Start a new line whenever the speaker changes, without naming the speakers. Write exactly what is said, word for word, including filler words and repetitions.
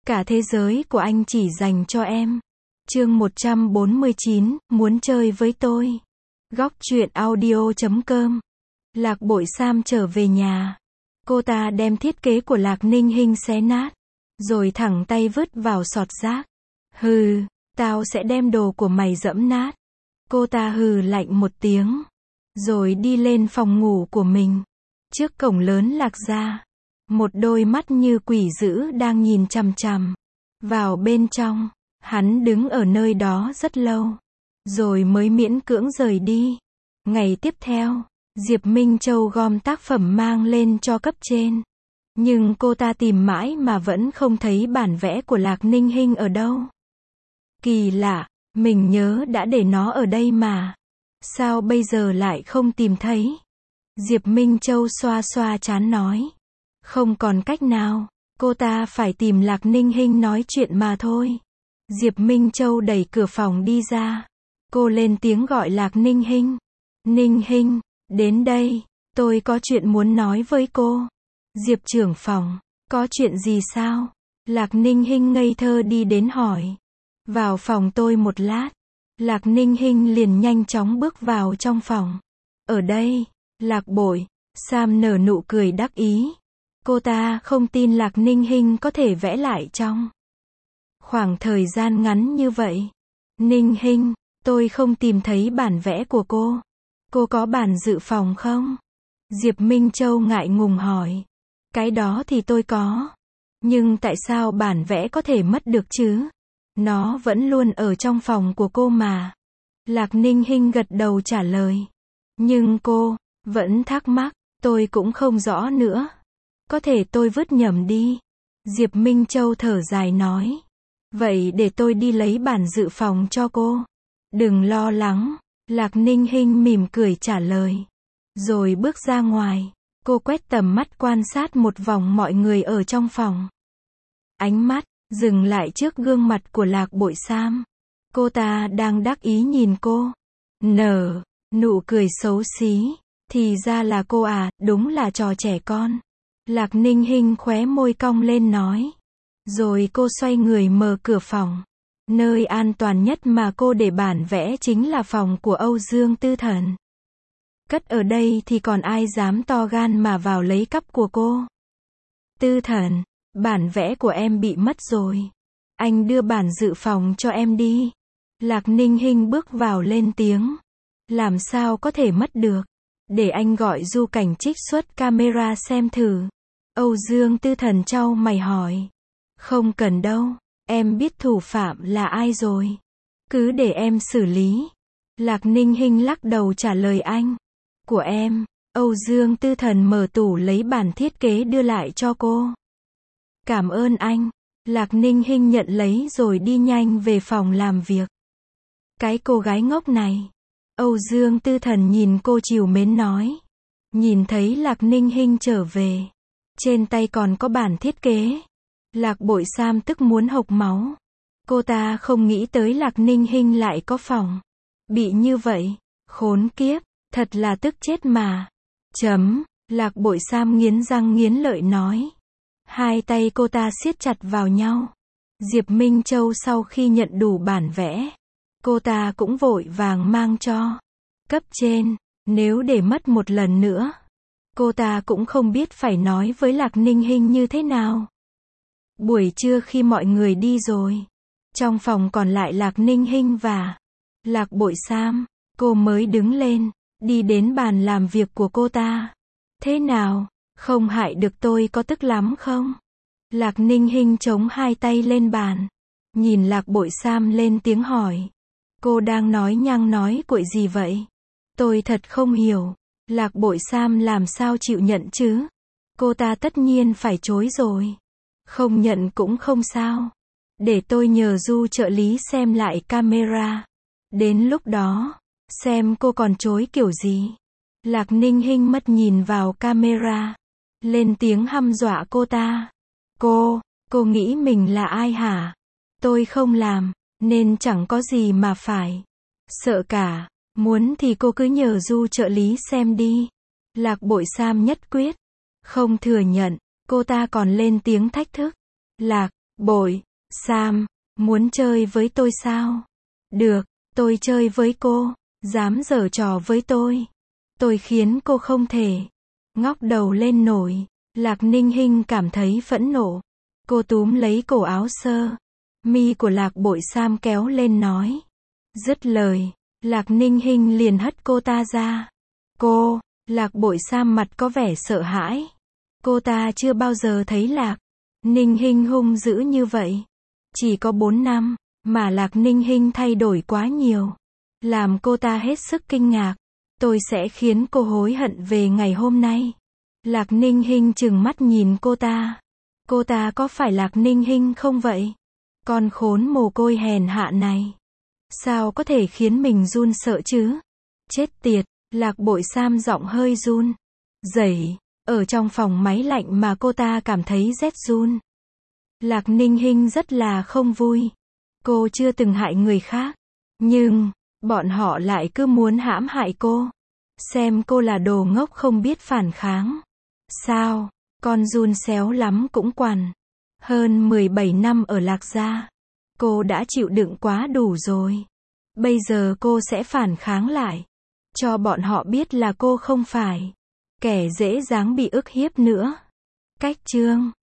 Cả thế giới của anh chỉ dành cho em. Chương một trăm bốn mươi chín, muốn chơi với tôi. Góc truyện audio chấm com. Lạc Bội Sam trở về nhà. Cô ta đem thiết kế của Lạc Ninh Hinh xé nát, rồi thẳng tay vứt vào sọt rác. Hừ, tao sẽ đem đồ của mày dẫm nát. Cô ta hừ lạnh một tiếng, rồi đi lên phòng ngủ của mình. Trước cổng lớn Lạc gia, một đôi mắt như quỷ dữ đang nhìn chằm chằm vào bên trong. Hắn đứng ở nơi đó rất lâu, rồi mới miễn cưỡng rời đi. Ngày tiếp theo, Diệp Minh Châu gom tác phẩm mang lên cho cấp trên. Nhưng cô ta tìm mãi mà vẫn không thấy bản vẽ của Lạc Ninh Hinh ở đâu. Kỳ lạ, mình nhớ đã để nó ở đây mà. Sao bây giờ lại không tìm thấy? Diệp Minh Châu xoa xoa trán nói. Không còn cách nào, cô ta phải tìm Lạc Ninh Hinh nói chuyện mà thôi. Diệp Minh Châu đẩy cửa phòng đi ra. Cô lên tiếng gọi Lạc Ninh Hinh. Ninh Hinh, đến đây, tôi có chuyện muốn nói với cô. Diệp trưởng phòng, có chuyện gì sao? Lạc Ninh Hinh ngây thơ đi đến hỏi. Vào phòng tôi một lát. Lạc Ninh Hinh liền nhanh chóng bước vào trong phòng. Ở đây, Lạc Bội Sam nở nụ cười đắc ý. Cô ta không tin Lạc Ninh Hinh có thể vẽ lại trong khoảng thời gian ngắn như vậy. Ninh Hinh, tôi không tìm thấy bản vẽ của cô. Cô có bản dự phòng không? Diệp Minh Châu ngại ngùng hỏi. Cái đó thì tôi có. Nhưng tại sao bản vẽ có thể mất được chứ? Nó vẫn luôn ở trong phòng của cô mà. Lạc Ninh Hinh gật đầu trả lời. Nhưng cô vẫn thắc mắc, tôi cũng không rõ nữa. Có thể tôi vứt nhầm đi. Diệp Minh Châu thở dài nói. Vậy để tôi đi lấy bản dự phòng cho cô. Đừng lo lắng. Lạc Ninh Hinh mỉm cười trả lời. Rồi bước ra ngoài. Cô quét tầm mắt quan sát một vòng mọi người ở trong phòng. Ánh mắt dừng lại trước gương mặt của Lạc Bội Sam. Cô ta đang đắc ý nhìn cô. Nở nụ cười xấu xí. Thì ra là cô à, đúng là trò trẻ con. Lạc Ninh Hinh khóe môi cong lên nói. Rồi cô xoay người mở cửa phòng. Nơi an toàn nhất mà cô để bản vẽ chính là phòng của Âu Dương Tư Thần. Cất ở đây thì còn ai dám to gan mà vào lấy cắp của cô. Tư Thần, bản vẽ của em bị mất rồi. Anh đưa bản dự phòng cho em đi. Lạc Ninh Hinh bước vào lên tiếng. Làm sao có thể mất được? Để anh gọi Du Cảnh trích xuất camera xem thử. Âu Dương Tư Thần chau mày hỏi. Không cần đâu, em biết thủ phạm là ai rồi. Cứ để em xử lý. Lạc Ninh Hinh lắc đầu trả lời anh. Của em. Âu Dương Tư Thần mở tủ lấy bản thiết kế đưa lại cho cô. Cảm ơn anh. Lạc Ninh Hinh nhận lấy rồi đi nhanh về phòng làm việc. Cái cô gái ngốc này. Âu Dương Tư Thần nhìn cô trìu mến nói. Nhìn thấy Lạc Ninh Hinh trở về. Trên tay còn có bản thiết kế. Lạc Bội Sam tức muốn hộc máu. Cô ta không nghĩ tới Lạc Ninh Hinh lại có phòng bị như vậy. Khốn kiếp, thật là tức chết mà. Chấm, Lạc Bội Sam nghiến răng nghiến lợi nói. Hai tay cô ta siết chặt vào nhau. Diệp Minh Châu sau khi nhận đủ bản vẽ, cô ta cũng vội vàng mang cho cấp trên. Nếu để mất một lần nữa, cô ta cũng không biết phải nói với Lạc Ninh Hinh như thế nào. Buổi trưa khi mọi người đi rồi, trong phòng còn lại Lạc Ninh Hinh và Lạc Bội Sam, cô mới đứng lên, đi đến bàn làm việc của cô ta. Thế nào, không hại được tôi có tức lắm không? Lạc Ninh Hinh chống hai tay lên bàn, nhìn Lạc Bội Sam lên tiếng hỏi. Cô đang nói nhăng nói cuội gì vậy? Tôi thật không hiểu. Lạc Bội Sam làm sao chịu nhận chứ? Cô ta tất nhiên phải chối rồi. Không nhận cũng không sao. Để tôi nhờ Du trợ lý xem lại camera. Đến lúc đó, xem cô còn chối kiểu gì. Lạc Ninh Hinh mất nhìn vào camera. Lên tiếng hăm dọa cô ta. Cô, cô nghĩ mình là ai hả? Tôi không làm, nên chẳng có gì mà phải sợ cả. Muốn thì cô cứ nhờ Du trợ lý xem đi. Lạc Bội Sam nhất quyết không thừa nhận. Cô ta còn lên tiếng thách thức. Lạc, Bội, Sam, muốn chơi với tôi sao? Được, tôi chơi với cô, dám giở trò với tôi. Tôi khiến cô không thể ngóc đầu lên nổi. Lạc Ninh Hinh cảm thấy phẫn nộ. Cô túm lấy cổ áo sơ mi của Lạc Bội Sam kéo lên nói. Dứt lời, Lạc Ninh Hinh liền hất cô ta ra. Cô, Lạc Bội Sam mặt có vẻ sợ hãi. Cô ta chưa bao giờ thấy Lạc Ninh Hinh hung dữ như vậy. Chỉ có bốn năm, mà Lạc Ninh Hinh thay đổi quá nhiều. Làm cô ta hết sức kinh ngạc. Tôi sẽ khiến cô hối hận về ngày hôm nay. Lạc Ninh Hinh trừng mắt nhìn cô ta. Cô ta có phải Lạc Ninh Hinh không vậy? Con khốn mồ côi hèn hạ này. Sao có thể khiến mình run sợ chứ? Chết tiệt, Lạc Bội Sam giọng hơi run rẩy. Ở trong phòng máy lạnh mà cô ta cảm thấy rét run. Lạc Ninh Hinh rất là không vui. Cô chưa từng hại người khác. Nhưng, bọn họ lại cứ muốn hãm hại cô. Xem cô là đồ ngốc không biết phản kháng. Sao, con giun xéo lắm cũng quằn. Hơn mười bảy năm ở Lạc gia. Cô đã chịu đựng quá đủ rồi. Bây giờ cô sẽ phản kháng lại. Cho bọn họ biết là cô không phải kẻ dễ dàng bị ức hiếp nữa. Cách chương